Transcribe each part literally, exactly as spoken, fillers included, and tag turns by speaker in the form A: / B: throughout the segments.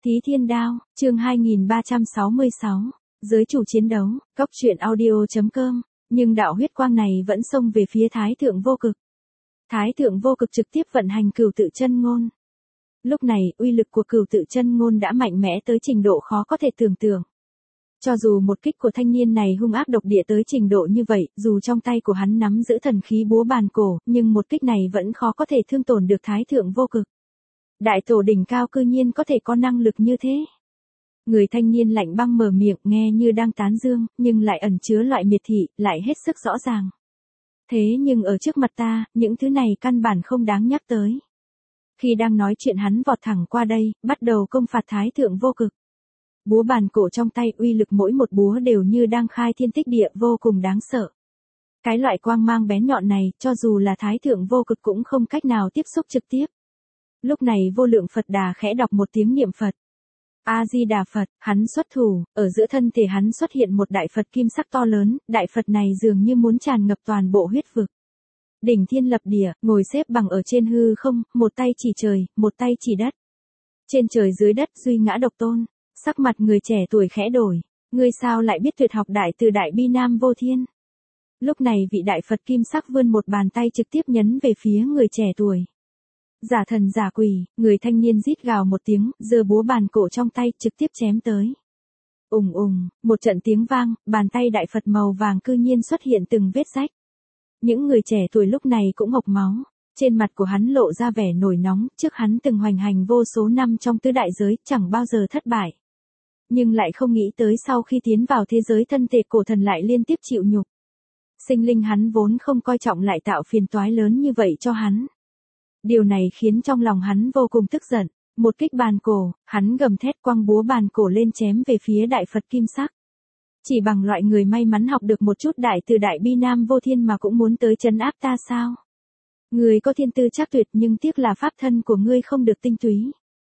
A: Thí Thiên Đao, chương hai nghìn ba trăm sáu mươi sáu, giới chủ chiến đấu, cốc truyện audio chấm com, nhưng đạo huyết quang này vẫn xông về phía Thái Thượng Vô Cực. Thái Thượng Vô Cực trực tiếp vận hành Cửu Tự Chân Ngôn. Lúc này, uy lực của Cửu Tự Chân Ngôn đã mạnh mẽ tới trình độ khó có thể tưởng tượng. Cho dù một kích của thanh niên này hung ác độc địa tới trình độ như vậy, dù trong tay của hắn nắm giữ thần khí búa bàn cổ, nhưng một kích này vẫn khó có thể thương tổn được Thái Thượng Vô Cực. Đại tổ đỉnh cao cư nhiên có thể có năng lực như thế. Người thanh niên lạnh băng mở miệng nghe như đang tán dương, nhưng lại ẩn chứa loại miệt thị, lại hết sức rõ ràng. Thế nhưng ở trước mặt ta, những thứ này căn bản không đáng nhắc tới. Khi đang nói chuyện hắn vọt thẳng qua đây, bắt đầu công phạt Thái Thượng Vô Cực. Búa bàn cổ trong tay uy lực mỗi một búa đều như đang khai thiên tích địa vô cùng đáng sợ. Cái loại quang mang bén nhọn này, cho dù là Thái Thượng Vô Cực cũng không cách nào tiếp xúc trực tiếp. Lúc này Vô Lượng Phật Đà khẽ đọc một tiếng niệm Phật. A-di-đà Phật, hắn xuất thủ, ở giữa thân thể hắn xuất hiện một đại Phật kim sắc to lớn, đại Phật này dường như muốn tràn ngập toàn bộ huyết vực. Đỉnh thiên lập địa, ngồi xếp bằng ở trên hư không, một tay chỉ trời, một tay chỉ đất. Trên trời dưới đất duy ngã độc tôn, sắc mặt người trẻ tuổi khẽ đổi, ngươi sao lại biết tuyệt học đại từ đại bi nam vô thiên. Lúc này vị đại Phật kim sắc vươn một bàn tay trực tiếp nhấn về phía người trẻ tuổi. Giả thần giả quỷ, người thanh niên rít gào một tiếng, giơ búa bàn cổ trong tay, trực tiếp chém tới. Ùng ùng, một trận tiếng vang, bàn tay đại Phật màu vàng cư nhiên xuất hiện từng vết rách. Những người trẻ tuổi lúc này cũng hộc máu, trên mặt của hắn lộ ra vẻ nổi nóng, trước hắn từng hoành hành vô số năm trong tứ đại giới, chẳng bao giờ thất bại. Nhưng lại không nghĩ tới sau khi tiến vào thế giới thân thể cổ thần lại liên tiếp chịu nhục. Sinh linh hắn vốn không coi trọng lại tạo phiền toái lớn như vậy cho hắn. Điều này khiến trong lòng hắn vô cùng tức giận, một kích bàn cổ, hắn gầm thét quăng búa bàn cổ lên chém về phía đại Phật kim sắc. Chỉ bằng loại người may mắn học được một chút đại từ đại bi nam vô thiên mà cũng muốn tới trấn áp ta sao? Người có thiên tư chắc tuyệt nhưng tiếc là pháp thân của ngươi không được tinh túy.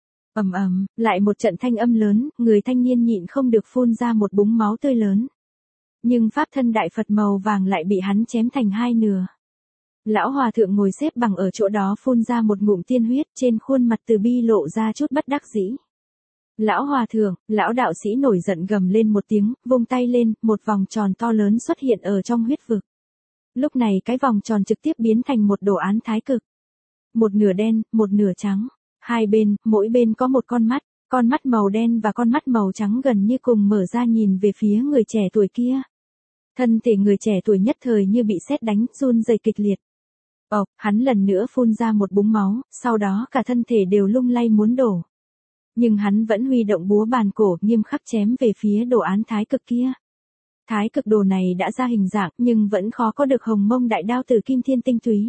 A: Ầm ầm, lại một trận thanh âm lớn, người thanh niên nhịn không được phun ra một búng máu tươi lớn. Nhưng pháp thân đại Phật màu vàng lại bị hắn chém thành hai nửa. Lão hòa thượng ngồi xếp bằng ở chỗ đó phun ra một ngụm tiên huyết, trên khuôn mặt từ bi lộ ra chút bất đắc dĩ. Lão hòa thượng, lão đạo sĩ nổi giận gầm lên một tiếng, vung tay lên, một vòng tròn to lớn xuất hiện ở trong huyết vực. Lúc này cái vòng tròn trực tiếp biến thành một đồ án thái cực. Một nửa đen, một nửa trắng. Hai bên, mỗi bên có một con mắt, con mắt màu đen và con mắt màu trắng gần như cùng mở ra nhìn về phía người trẻ tuổi kia. Thân thể người trẻ tuổi nhất thời như bị sét đánh, run rẩy kịch liệt. Ộc, hắn lần nữa phun ra một búng máu, sau đó cả thân thể đều lung lay muốn đổ. Nhưng hắn vẫn huy động búa bàn cổ nghiêm khắc chém về phía đồ án thái cực kia. Thái cực đồ này đã ra hình dạng nhưng vẫn khó có được hồng mông đại đao từ kim thiên tinh túy.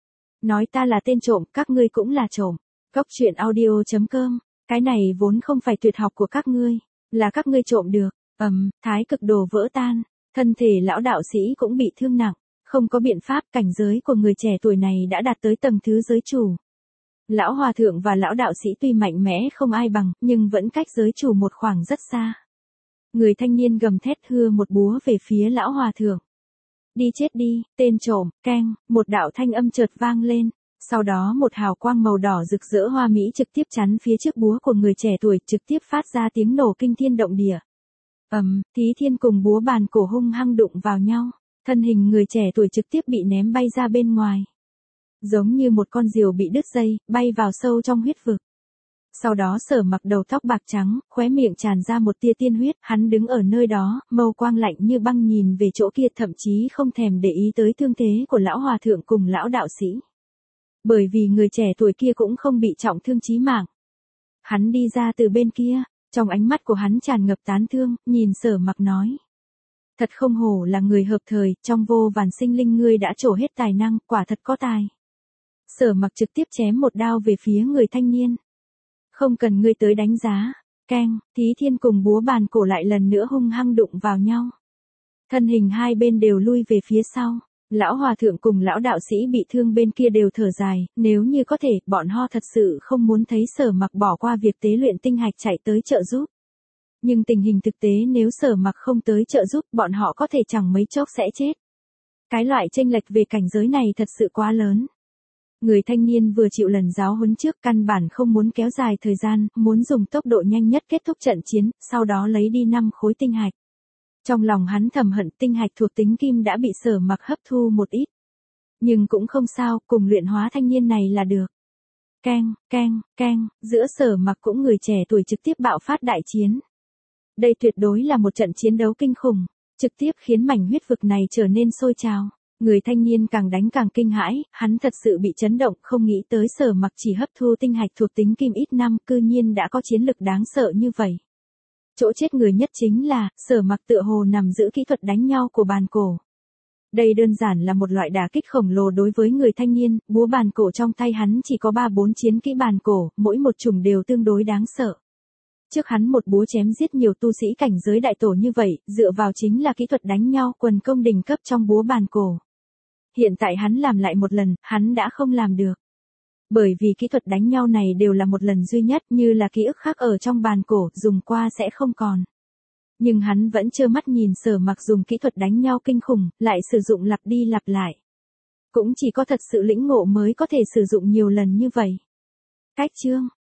A: Nói ta là tên trộm, các ngươi cũng là trộm. Cốc truyện audio chấm com, cái này vốn không phải tuyệt học của các ngươi, là các ngươi trộm được. Ầm, thái cực đồ vỡ tan, thân thể lão đạo sĩ cũng bị thương nặng. Không có biện pháp, cảnh giới của người trẻ tuổi này đã đạt tới tầng thứ giới chủ. Lão hòa thượng và lão đạo sĩ tuy mạnh mẽ không ai bằng, nhưng vẫn cách giới chủ một khoảng rất xa. Người thanh niên gầm thét hưa một búa về phía lão hòa thượng. Đi chết đi, tên trộm, keng, một đạo thanh âm chợt vang lên. Sau đó một hào quang màu đỏ rực rỡ hoa mỹ trực tiếp chắn phía trước búa của người trẻ tuổi, trực tiếp phát ra tiếng nổ kinh thiên động địa. Ầm, Thí Thiên cùng búa bàn cổ hung hăng đụng vào nhau. Thân hình người trẻ tuổi trực tiếp bị ném bay ra bên ngoài. Giống như một con diều bị đứt dây, bay vào sâu trong huyết vực. Sau đó Sở Mặc đầu tóc bạc trắng, khóe miệng tràn ra một tia tiên huyết, hắn đứng ở nơi đó, mâu quang lạnh như băng nhìn về chỗ kia, thậm chí không thèm để ý tới thương thế của lão hòa thượng cùng lão đạo sĩ. Bởi vì người trẻ tuổi kia cũng không bị trọng thương chí mạng. Hắn đi ra từ bên kia, trong ánh mắt của hắn tràn ngập tán thương, nhìn Sở Mặc nói. Thật không hổ là người hợp thời, trong vô vàn sinh linh ngươi đã trổ hết tài năng, quả thật có tài. Sở Mặc trực tiếp chém một đao về phía người thanh niên. Không cần ngươi tới đánh giá. Keng, Thí Thiên cùng búa bàn cổ lại lần nữa hung hăng đụng vào nhau. Thân hình hai bên đều lui về phía sau. Lão hòa thượng cùng lão đạo sĩ bị thương bên kia đều thở dài, nếu như có thể, bọn họ thật sự không muốn thấy Sở Mặc bỏ qua việc tế luyện tinh hạch chạy tới trợ giúp. Nhưng tình hình thực tế nếu Sở Mặc không tới trợ giúp, bọn họ có thể chẳng mấy chốc sẽ chết. Cái loại chênh lệch về cảnh giới này thật sự quá lớn. Người thanh niên vừa chịu lần giáo huấn trước căn bản không muốn kéo dài thời gian, muốn dùng tốc độ nhanh nhất kết thúc trận chiến, sau đó lấy đi năm khối tinh hạch. Trong lòng hắn thầm hận tinh hạch thuộc tính kim đã bị Sở Mặc hấp thu một ít. Nhưng cũng không sao, cùng luyện hóa thanh niên này là được. Keng, keng, keng, giữa Sở Mặc cũng người trẻ tuổi trực tiếp bạo phát đại chiến. Đây tuyệt đối là một trận chiến đấu kinh khủng, trực tiếp khiến mảnh huyết vực này trở nên sôi trào. Người thanh niên càng đánh càng kinh hãi, hắn thật sự bị chấn động, không nghĩ tới Sở Mặc chỉ hấp thu tinh hạch thuộc tính kim ít năm, cư nhiên đã có chiến lực đáng sợ như vậy. Chỗ chết người nhất chính là, Sở Mặc tựa hồ nằm giữ kỹ thuật đánh nhau của bàn cổ. Đây đơn giản là một loại đả kích khổng lồ đối với người thanh niên, búa bàn cổ trong tay hắn chỉ có ba bốn chiến kỹ bàn cổ, mỗi một chủng đều tương đối đáng sợ. Trước hắn một búa chém giết nhiều tu sĩ cảnh giới đại tổ như vậy, dựa vào chính là kỹ thuật đánh nhau quần công đỉnh cấp trong búa bàn cổ. Hiện tại hắn làm lại một lần, hắn đã không làm được. Bởi vì kỹ thuật đánh nhau này đều là một lần duy nhất, như là ký ức khác ở trong bàn cổ, dùng qua sẽ không còn. Nhưng hắn vẫn trơ mắt nhìn Sở Mặc dùng kỹ thuật đánh nhau kinh khủng, lại sử dụng lặp đi lặp lại. Cũng chỉ có thật sự lĩnh ngộ mới có thể sử dụng nhiều lần như vậy. Cách chương